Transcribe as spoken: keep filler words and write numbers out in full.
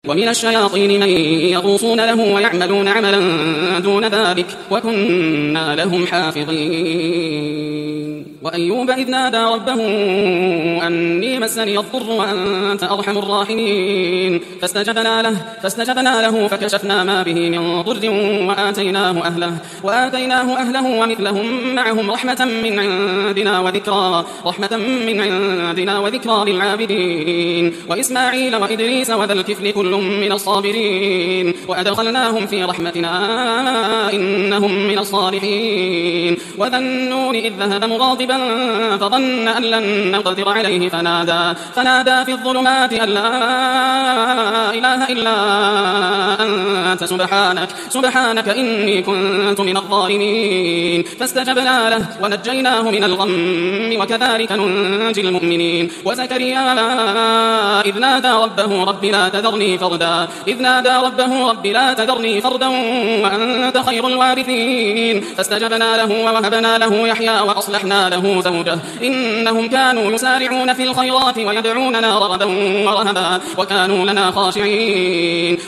ومن الشياطين من يغوصون له ويعملون عملا دون ذلك وكنا لهم حافظين. وأيوب إذ نادى ربه أني مسني الضر وأنت أرحم الراحمين فاستجبنا له, فاستجبنا له فكشفنا ما به من ضر وآتيناه أهله, وآتيناه أهله ومثلهم معهم رحمة من عندنا وذكرى, رحمة من عندنا وذكرى للعابدين. وإسماعيل وإدريس وذا الكفل كل من الصابرين وأدخلناهم في رحمتنا إنهم من الصالحين. وذا النون إذ ذهب مغاضبا فظن أن لن نقدر عليه فنادى, فنادى في الظلمات أن لا إله إلا أنت سبحانك, سبحانك إني كنت من الظالمين. فاستجبنا له ونجيناه من الغم وكذلك ننجي المؤمنين. وزكريا إذ نادى ربه رب لا تذرني فردا, إذ نادى ربه رب لا تذرني فردا وأنت خير الوارثين. فاستجبنا له ووهبنا له يحيى وأصلحنا له زوجه إنهم كانوا يسارعون في الخيرات ويدعوننا رغبا ورهبا وكانوا لنا خاشعين.